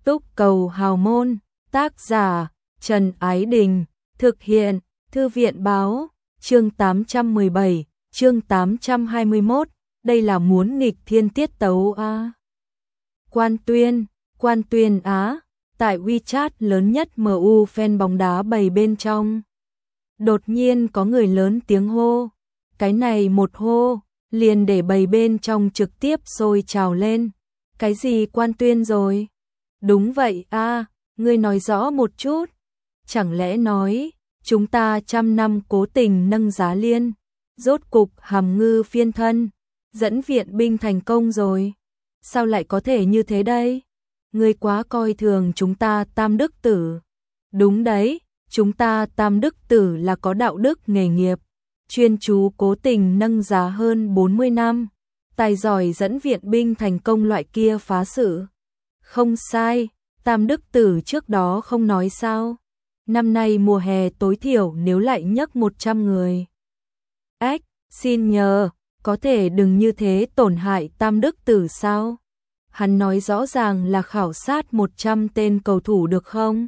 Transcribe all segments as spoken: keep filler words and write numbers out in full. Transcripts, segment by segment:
Túc Cầu Hào Môn, tác giả Trần Ái Đình, thực hiện Thư viện Báo, chương tám trăm mười bảy, chương tám trăm hai mươi mốt, đây là muốn nghịch thiên tiết tấu a. Quan Tuyên, Quan Tuyên Á, tại WeChat lớn nhất em u fan bóng đá bầy bên trong. Đột nhiên có người lớn tiếng hô, cái này một hô, liền để bầy bên trong trực tiếp sôi trào lên. Cái gì Quan Tuyên rồi? Đúng vậy a, à, ngươi nói rõ một chút. Chẳng lẽ nói, chúng ta trăm năm cố tình nâng giá liên, rốt cục hàm ngư phiên thân, dẫn viện binh thành công rồi. Sao lại có thể như thế đây? Ngươi quá coi thường chúng ta Tam Đức Tử. Đúng đấy, chúng ta Tam Đức Tử là có đạo đức nghề nghiệp, chuyên chú cố tình nâng giá hơn bốn mươi năm, tài giỏi dẫn viện binh thành công loại kia phá sự. Không sai, Tam Đức Tử trước đó không nói sao? Năm nay mùa hè tối thiểu nếu lại nhấc một trăm người. Ách, xin nhờ, có thể đừng như thế tổn hại Tam Đức Tử sao? Hắn nói rõ ràng là khảo sát một trăm tên cầu thủ được không?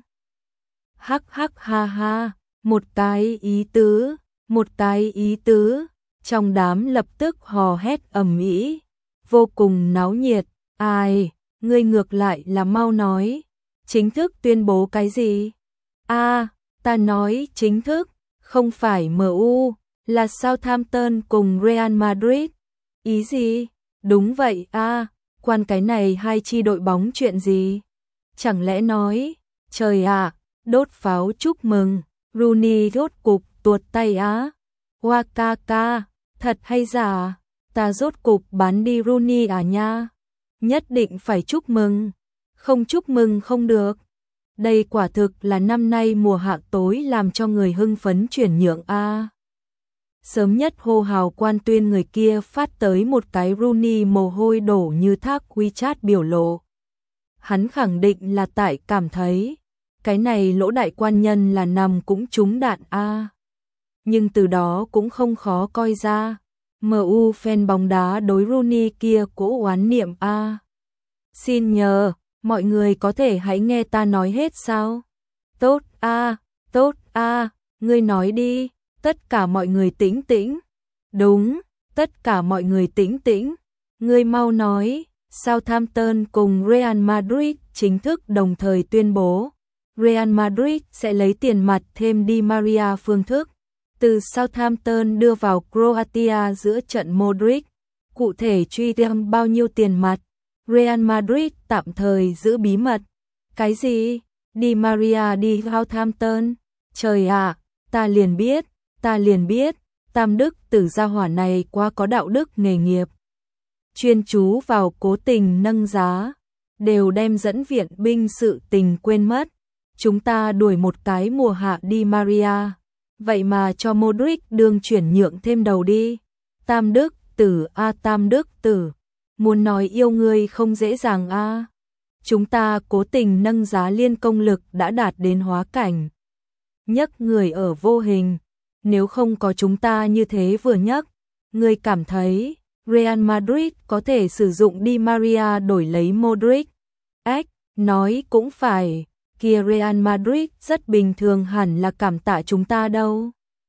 Hắc hắc ha ha, một cái ý tứ, một cái ý tứ, trong đám lập tức hò hét ầm ĩ, vô cùng náo nhiệt. Ai, ngươi ngược lại là mau nói, chính thức tuyên bố cái gì? A, à, ta nói chính thức, không phải em u, là Southampton cùng Real Madrid. Ý gì? Đúng vậy a, à, quan cái này hai chi đội bóng chuyện gì? Chẳng lẽ nói, trời ạ, à, đốt pháo chúc mừng, Rooney rốt cục tuột tay á. Wakaka, thật hay giả? Ta rốt cục bán đi Rooney à nha? Nhất định phải chúc mừng, không chúc mừng không được. Đây quả thực là năm nay mùa hạ tối làm cho người hưng phấn chuyển nhượng a. Sớm nhất hô hào Quan Tuyên người kia phát tới một cái Rooney mồ hôi đổ như thác WeChat biểu lộ. Hắn khẳng định là tại cảm thấy cái này lỗ đại quan nhân là nằm cũng trúng đạn a. Nhưng từ đó cũng không khó coi ra, em u fan bóng đá đối Rooney kia cố oán niệm a. Xin nhờ, mọi người có thể hãy nghe ta nói hết sao? Tốt a, tốt a, ngươi nói đi, tất cả mọi người tĩnh tĩnh. Đúng, tất cả mọi người tĩnh tĩnh. Ngươi mau nói, Southampton cùng Real Madrid chính thức đồng thời tuyên bố, Real Madrid sẽ lấy tiền mặt thêm Di Maria phương thức từ Southampton đưa vào Croatia giữa trận Modric. Cụ thể truy thêm bao nhiêu tiền mặt, Real Madrid tạm thời giữ bí mật. Cái gì? Di Maria đi Southampton? Trời ạ, à, ta liền biết, ta liền biết, Tam Đức Tử gia hỏa này quá có đạo đức nghề nghiệp. Chuyên chú vào cố tình nâng giá, đều đem dẫn viện binh sự tình quên mất. Chúng ta đuổi một cái mùa hạ Di Maria, vậy mà cho Modric đương chuyển nhượng thêm đầu đi. Tam Đức Tử a, Tam Đức Tử, muốn nói yêu ngươi không dễ dàng a. Chúng ta cố tình nâng giá liên công lực đã đạt đến hóa cảnh, nhấc người ở vô hình. Nếu không có chúng ta như thế vừa nhấc, ngươi cảm thấy Real Madrid có thể sử dụng Di Maria đổi lấy Modric? Ếch, nói cũng phải, kia Real Madrid rất bình thường hẳn là cảm tạ chúng ta đâu.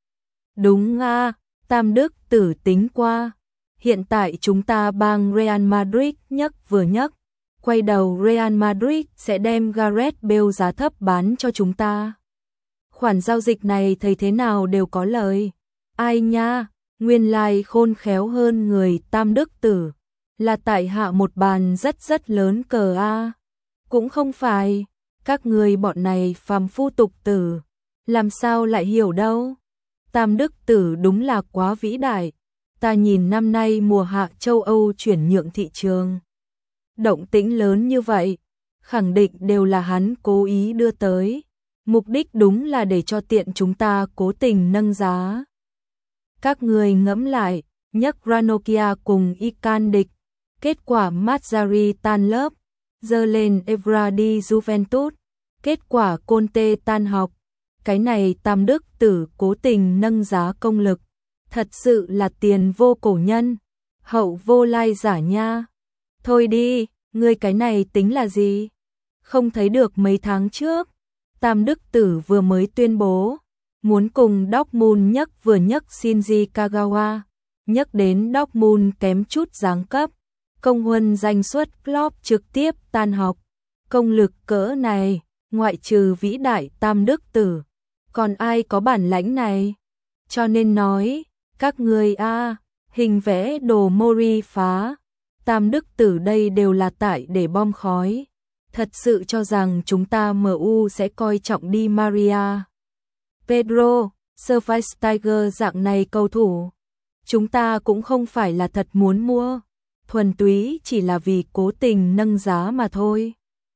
Đúng a, Tam Đức Tử tính qua. Hiện tại chúng ta bang Real Madrid nhấc vừa nhấc, quay đầu Real Madrid sẽ đem Gareth Bale giá thấp bán cho chúng ta. Khoản giao dịch này thấy thế nào đều có lời. Ai nha, nguyên lai khôn khéo hơn người Tam Đức Tử, là tại hạ một bàn rất rất lớn cờ a. Cũng không phải, các người bọn này phàm phu tục tử, làm sao lại hiểu đâu. Tam Đức Tử đúng là quá vĩ đại. Ta nhìn năm nay mùa hạ châu Âu chuyển nhượng thị trường, động tĩnh lớn như vậy, khẳng định đều là hắn cố ý đưa tới. Mục đích đúng là để cho tiện chúng ta cố tình nâng giá. Các người ngẫm lại, nhấc Ranocchia cùng Ican địch, kết quả Mazzarri tan lớp, dơ lên Evra đi Juventus, kết quả Conte tan học. Cái này Tam Đức Tử cố tình nâng giá công lực, thật sự là tiền vô cổ nhân, hậu vô lai giả nha. Thôi đi, ngươi cái này tính là gì? Không thấy được mấy tháng trước, Tam Đức Tử vừa mới tuyên bố muốn cùng Dortmund nhấc vừa nhấc Shinji Kagawa, nhấc đến Dortmund kém chút giáng cấp, công huân danh suất Klopp trực tiếp tan học. Công lực cỡ này, ngoại trừ vĩ đại Tam Đức Tử, còn ai có bản lãnh này? Cho nên nói, các người a, hình vẽ đồ Mori phá, Tam Đức Tử đây đều là tại để bom khói. Thật sự cho rằng chúng ta em u sẽ coi trọng Di Maria, Pedro, Schweinsteiger dạng này cầu thủ. Chúng ta cũng không phải là thật muốn mua, thuần túy chỉ là vì cố tình nâng giá mà thôi.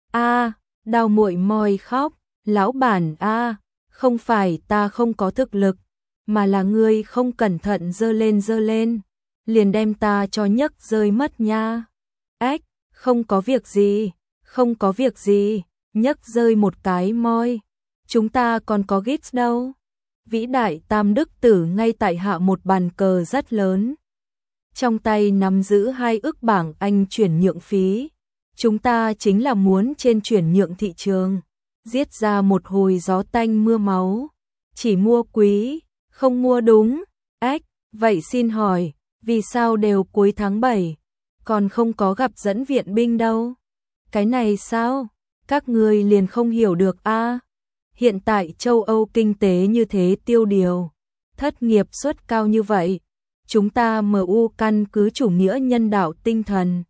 A, đau muội môi khóc, lão bản a, không phải ta không có thực lực, mà là ngươi không cẩn thận giơ lên giơ lên, liền đem ta cho nhấc rơi mất nha. Ếch, không có việc gì, không có việc gì, nhấc rơi một cái môi, chúng ta còn có Giggs đâu. Vĩ đại Tam Đức Tử ngay tại hạ một bàn cờ rất lớn, trong tay nắm giữ hai ức bảng Anh chuyển nhượng phí. Chúng ta chính là muốn trên chuyển nhượng thị trường, giết ra một hồi gió tanh mưa máu. Chỉ mua quý, không mua đúng. Ếch, vậy xin hỏi, vì sao đều cuối tháng bảy, còn không có gặp dẫn viện binh đâu? Cái này sao? Các người liền không hiểu được a? À? Hiện tại châu Âu kinh tế như thế tiêu điều, thất nghiệp suất cao như vậy. Chúng ta em u căn cứ chủ nghĩa nhân đạo tinh thần,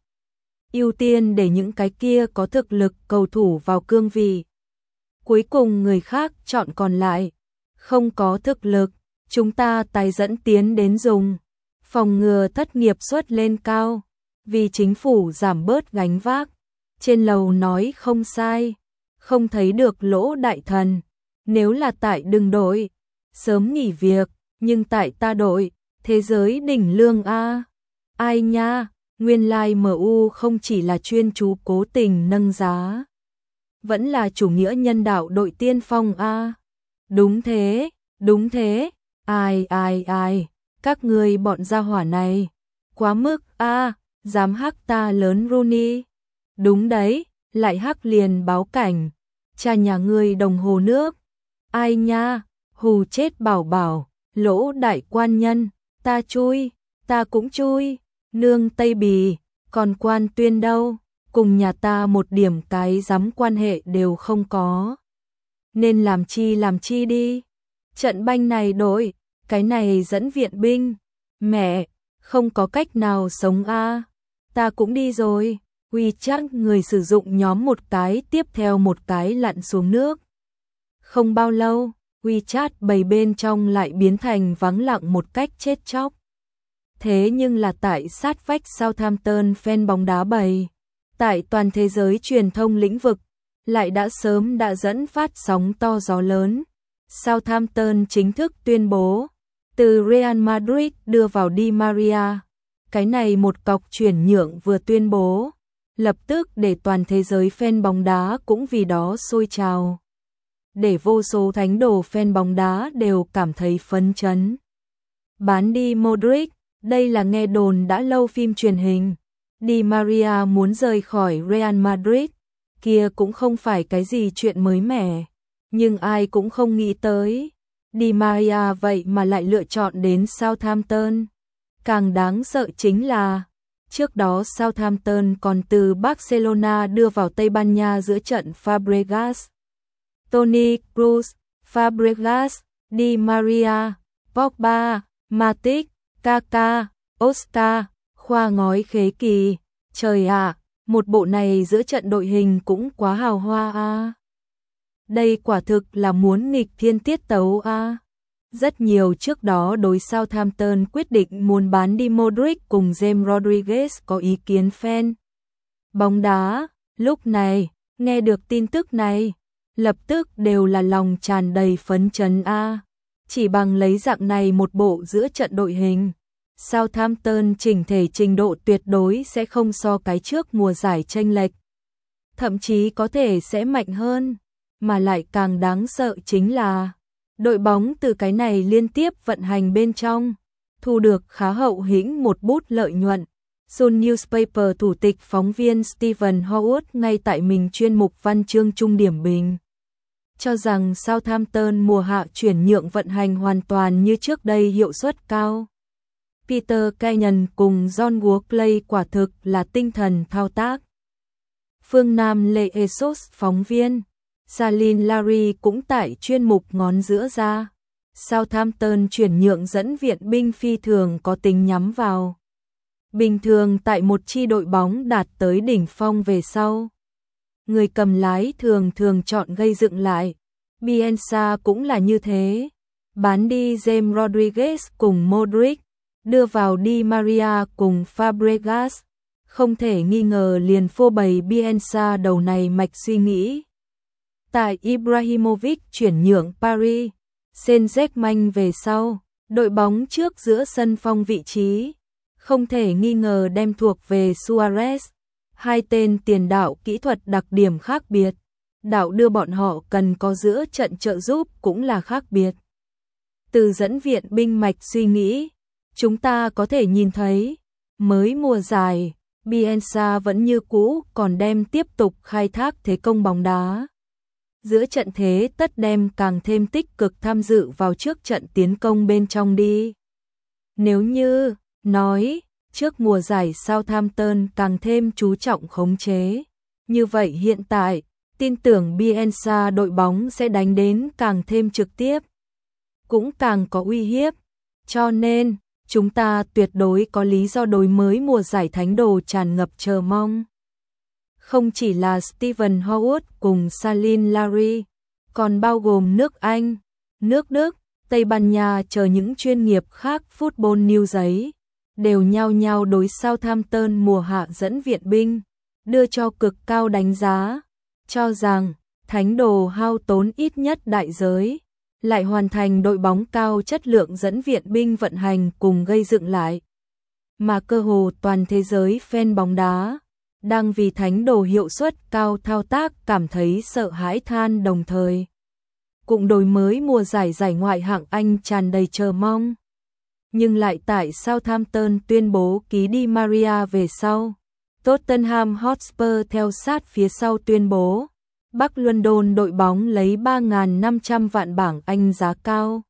ưu tiên để những cái kia có thực lực cầu thủ vào cương vị. Cuối cùng người khác chọn còn lại, không có thực lực, chúng ta tái dẫn tiến đến dùng, phòng ngừa thất nghiệp suất lên cao, vì chính phủ giảm bớt gánh vác. Trên lầu nói không sai, không thấy được lỗ đại thần, nếu là tại đừng đội, sớm nghỉ việc, nhưng tại ta đội, thế giới đỉnh lương a. Ai nha, nguyên lai like em u không chỉ là chuyên chú cố tình nâng giá, vẫn là chủ nghĩa nhân đạo đội tiên phong a. Đúng thế, đúng thế, ai ai ai, các người bọn gia hỏa này, quá mức a, dám hắc ta lớn Rooney. Đúng đấy, lại hắc liền báo cảnh, cha nhà ngươi đồng hồ nước. Ai nha, hù chết bảo bảo, lỗ đại quan nhân, ta chui, ta cũng chui, nương Tây Bì, còn quan tuyên đâu, cùng nhà ta một điểm cái dám quan hệ đều không có. Nên làm chi làm chi đi, trận banh này đổi, cái này dẫn viện binh, mẹ, không có cách nào sống a. Ta cũng đi rồi. WeChat người sử dụng nhóm một cái tiếp theo một cái lặn xuống nước. Không bao lâu, WeChat bầy bên trong lại biến thành vắng lặng một cách chết chóc. Thế nhưng là tại sát vách Southampton fan bóng đá bầy, tại toàn thế giới truyền thông lĩnh vực, lại đã sớm đã dẫn phát sóng to gió lớn. Southampton chính thức tuyên bố, từ Real Madrid đưa vào Di Maria. Cái này một cọc chuyển nhượng vừa tuyên bố, lập tức để toàn thế giới fan bóng đá cũng vì đó sôi trào. Để vô số thánh đồ fan bóng đá đều cảm thấy phấn chấn. Bán đi Modric, đây là nghe đồn đã lâu phim truyền hình. Di Maria muốn rời khỏi Real Madrid, kia cũng không phải cái gì chuyện mới mẻ. Nhưng ai cũng không nghĩ tới, Di Maria vậy mà lại lựa chọn đến Southampton. Càng đáng sợ chính là, trước đó Southampton còn từ Barcelona đưa vào Tây Ban Nha giữa trận Fabregas, Toni Kroos, Fabregas, Di Maria, Pogba, Matic, Kaká, Oscar, khoa ngói khế kỳ. Trời ạ, một bộ này giữa trận đội hình cũng quá hào hoa a. À. Đây quả thực là muốn nghịch thiên tiết tấu a. À. Rất nhiều trước đó đối Southampton quyết định muốn bán đi Modric cùng James Rodriguez có ý kiến fan bóng đá, lúc này, nghe được tin tức này, lập tức đều là lòng tràn đầy phấn chấn a. À. Chỉ bằng lấy dạng này một bộ giữa trận đội hình, Southampton chỉnh thể trình độ tuyệt đối sẽ không so cái trước mùa giải chênh lệch. Thậm chí có thể sẽ mạnh hơn, mà lại càng đáng sợ chính là đội bóng từ cái này liên tiếp vận hành bên trong, thu được khá hậu hĩnh một bút lợi nhuận. Sun Newspaper thủ tịch phóng viên Stephen Howard ngay tại mình chuyên mục văn chương trung điểm bình cho rằng Southampton mùa hạ chuyển nhượng vận hành hoàn toàn như trước đây hiệu suất cao. Peter Kenyon cùng John Walkley quả thực là tinh thần thao tác. Phương Nam Lê Esos phóng viên, Salim Larry cũng tại chuyên mục ngón giữa ra. Southampton chuyển nhượng dẫn viện binh phi thường có tính nhắm vào. Bình thường tại một chi đội bóng đạt tới đỉnh phong về sau, người cầm lái thường thường chọn gây dựng lại. Bielsa cũng là như thế. Bán đi James Rodriguez cùng Modric, đưa vào Di Maria cùng Fabregas, không thể nghi ngờ liền phô bày Bielsa đầu này mạch suy nghĩ. Tại Ibrahimovic chuyển nhượng Paris Saint-Germain về sau, đội bóng trước giữa sân phong vị trí, không thể nghi ngờ đem thuộc về Suarez. Hai tên tiền đạo kỹ thuật đặc điểm khác biệt, đạo đưa bọn họ cần có giữa trận trợ giúp cũng là khác biệt. Từ dẫn viện binh mạch suy nghĩ, chúng ta có thể nhìn thấy, mới mùa giải, Bielsa vẫn như cũ còn đem tiếp tục khai thác thế công bóng đá. Giữa trận thế tất đem càng thêm tích cực tham dự vào trước trận tiến công bên trong đi. Nếu như, nói, trước mùa giải Southampton càng thêm chú trọng khống chế, như vậy hiện tại, tin tưởng Bielsa đội bóng sẽ đánh đến càng thêm trực tiếp, cũng càng có uy hiếp. Cho nên, chúng ta tuyệt đối có lý do đối mới mùa giải thánh đồ tràn ngập chờ mong. Không chỉ là Stephen Howard cùng Salim Larry, còn bao gồm nước Anh, nước Đức, Tây Ban Nha chờ những chuyên nghiệp khác Football News ấy, đều nhao nhao đối Southampton mùa hạ dẫn viện binh, đưa cho cực cao đánh giá, cho rằng thánh đồ hao tốn ít nhất đại giới, lại hoàn thành đội bóng cao chất lượng dẫn viện binh vận hành cùng gây dựng lại. Mà cơ hồ toàn thế giới fan bóng đá đang vì thánh đồ hiệu suất cao thao tác cảm thấy sợ hãi than, đồng thời cũng đổi mới mùa giải giải ngoại hạng Anh tràn đầy chờ mong. Nhưng lại tại Southampton tuyên bố ký Di Maria về sau, Tottenham Hotspur theo sát phía sau tuyên bố Bắc London đội bóng lấy ba nghìn năm trăm vạn bảng Anh giá cao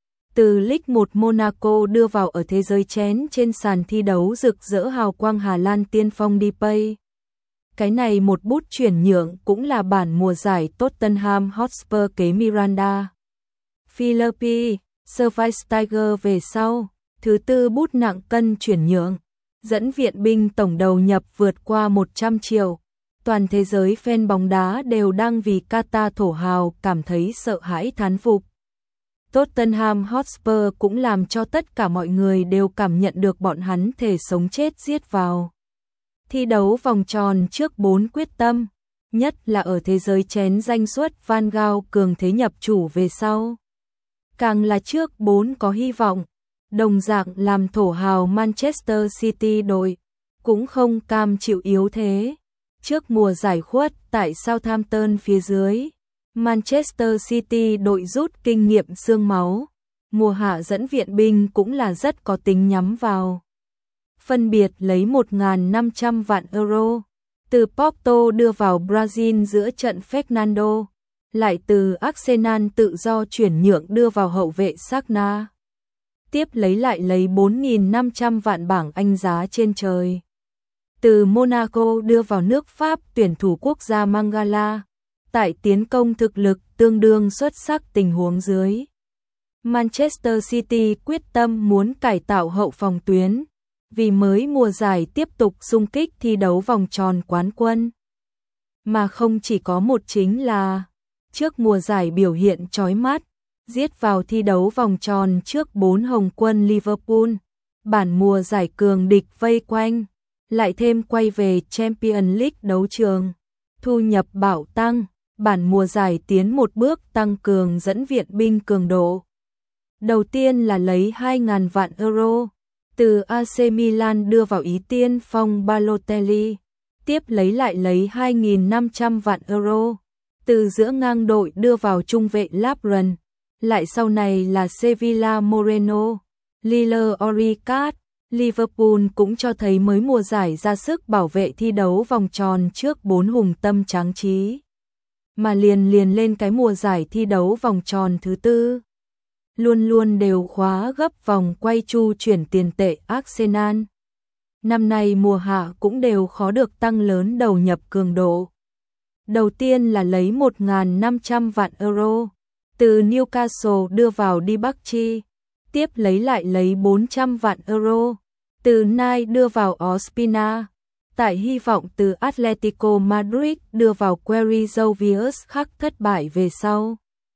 từ League một Monaco đưa vào ở thế giới chén trên sàn thi đấu rực rỡ hào quang Hà Lan tiên phong Depay. Cái này một bút chuyển nhượng cũng là bản mùa giải Tottenham Hotspur kế Miranda, Philippi, Schweinsteiger về sau, thứ tư bút nặng cân chuyển nhượng, dẫn viện binh tổng đầu nhập vượt qua một trăm triệu. Toàn thế giới fan bóng đá đều đang vì Qatar thổ hào cảm thấy sợ hãi thán phục. Tottenham Hotspur cũng làm cho tất cả mọi người đều cảm nhận được bọn hắn thể sống chết giết vào thi đấu vòng tròn trước bốn quyết tâm, nhất là ở thế giới chén danh suất Van Gaal cường thế nhập chủ về sau. Càng là trước bốn có hy vọng, đồng dạng làm thổ hào Manchester City đội, cũng không cam chịu yếu thế. Trước mùa giải khuất tại Southampton phía dưới, Manchester City đội rút kinh nghiệm xương máu, mùa hạ dẫn viện binh cũng là rất có tính nhắm vào. Phân biệt lấy một nghìn năm trăm vạn euro từ Porto đưa vào Brazil giữa trận Fernando, lại từ Arsenal tự do chuyển nhượng đưa vào hậu vệ Sagna. Tiếp lấy lại lấy bốn nghìn năm trăm vạn bảng Anh giá trên trời từ Monaco đưa vào nước Pháp tuyển thủ quốc gia Mangala. Tại tiến công thực lực tương đương xuất sắc tình huống dưới, Manchester City quyết tâm muốn cải tạo hậu phòng tuyến, vì mới mùa giải tiếp tục xung kích thi đấu vòng tròn quán quân. Mà không chỉ có một, chính là trước mùa giải biểu hiện chói mắt, giết vào thi đấu vòng tròn trước bốn hồng quân Liverpool, bản mùa giải cường địch vây quanh, lại thêm quay về Champions League đấu trường, thu nhập bạo tăng, bản mùa giải tiến một bước tăng cường dẫn viện binh cường độ. Đầu tiên là lấy hai nghìn vạn euro từ a xê Milan đưa vào ý tiên phong Balotelli, tiếp lấy lại lấy hai nghìn năm trăm vạn euro từ giữa ngang đội đưa vào trung vệ Labron, lại sau này là Sevilla Moreno, Lille Oricat, Liverpool cũng cho thấy mới mùa giải ra sức bảo vệ thi đấu vòng tròn trước bốn hùng tâm tráng trí, mà liền liền lên cái mùa giải thi đấu vòng tròn thứ tư, luôn luôn đều khóa gấp vòng quay chu chuyển tiền tệ Arsenal. Năm nay mùa hạ cũng đều khó được tăng lớn đầu nhập cường độ. Đầu tiên là lấy một nghìn năm trăm vạn euro từ Newcastle đưa vào Dibachi, tiếp lấy lại lấy bốn trăm vạn euro từ Nice đưa vào Ospina, tại hy vọng từ Atletico Madrid đưa vào Queiroz khắc thất bại về sau.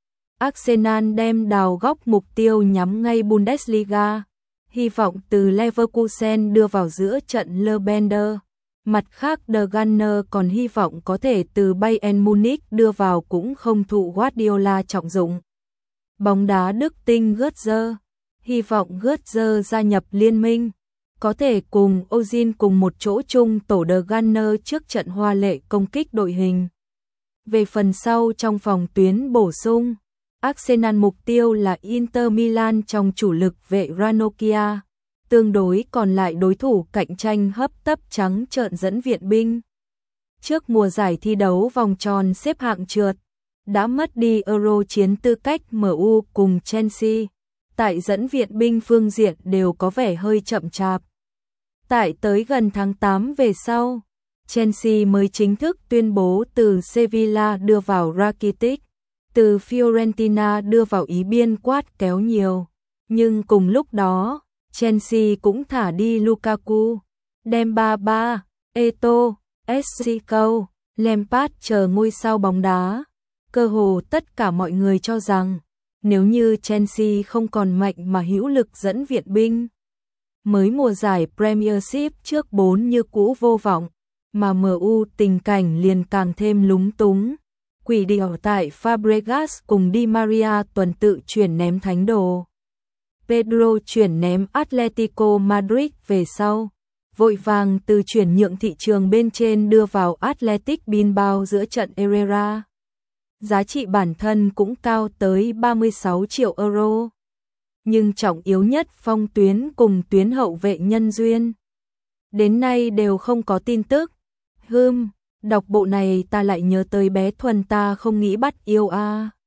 Arsenal đem đào góc mục tiêu nhắm ngay Bundesliga, hy vọng từ Leverkusen đưa vào giữa trận Le Bender. Mặt khác The Gunner còn hy vọng có thể từ Bayern Munich đưa vào cũng không thụ Guardiola trọng dụng. Bóng đá Đức tinh Götze, hy vọng Götze gia nhập liên minh, có thể cùng Ozil cùng một chỗ chung tổ The Gunner trước trận hoa lệ công kích đội hình. Về phần sau trong phòng tuyến bổ sung, Arsenal mục tiêu là Inter Milan trong chủ lực vệ Ranocchia, tương đối còn lại đối thủ cạnh tranh hấp tấp trắng trợn dẫn viện binh. Trước mùa giải thi đấu vòng tròn xếp hạng trượt, đã mất đi Euro chiến tư cách em u cùng Chelsea, tại dẫn viện binh phương diện đều có vẻ hơi chậm chạp. Tại tới gần tháng tám về sau, Chelsea mới chính thức tuyên bố từ Sevilla đưa vào Rakitic, từ Fiorentina đưa vào Ý Biên quát kéo nhiều. Nhưng cùng lúc đó, Chelsea cũng thả đi Lukaku, Dembaba, Eto'o, Esco, Lampard chờ ngôi sao bóng đá. Cơ hồ tất cả mọi người cho rằng, nếu như Chelsea không còn mạnh mà hữu lực dẫn viện binh, mới mùa giải Premiership trước bốn như cũ vô vọng, mà em u tình cảnh liền càng thêm lúng túng. Quỷ điều tại Fabregas cùng Di Maria tuần tự chuyển ném thánh đồ. Pedro chuyển ném Atletico Madrid về sau, vội vàng từ chuyển nhượng thị trường bên trên đưa vào Athletic Bilbao giữa trận Herrera. Giá trị bản thân cũng cao tới ba mươi sáu triệu euro. Nhưng trọng yếu nhất phong tuyến cùng tuyến hậu vệ nhân duyên. Đến nay đều không có tin tức. Hừm, đọc bộ này ta lại nhớ tới bé Thuần ta không nghĩ bắt yêu a. À.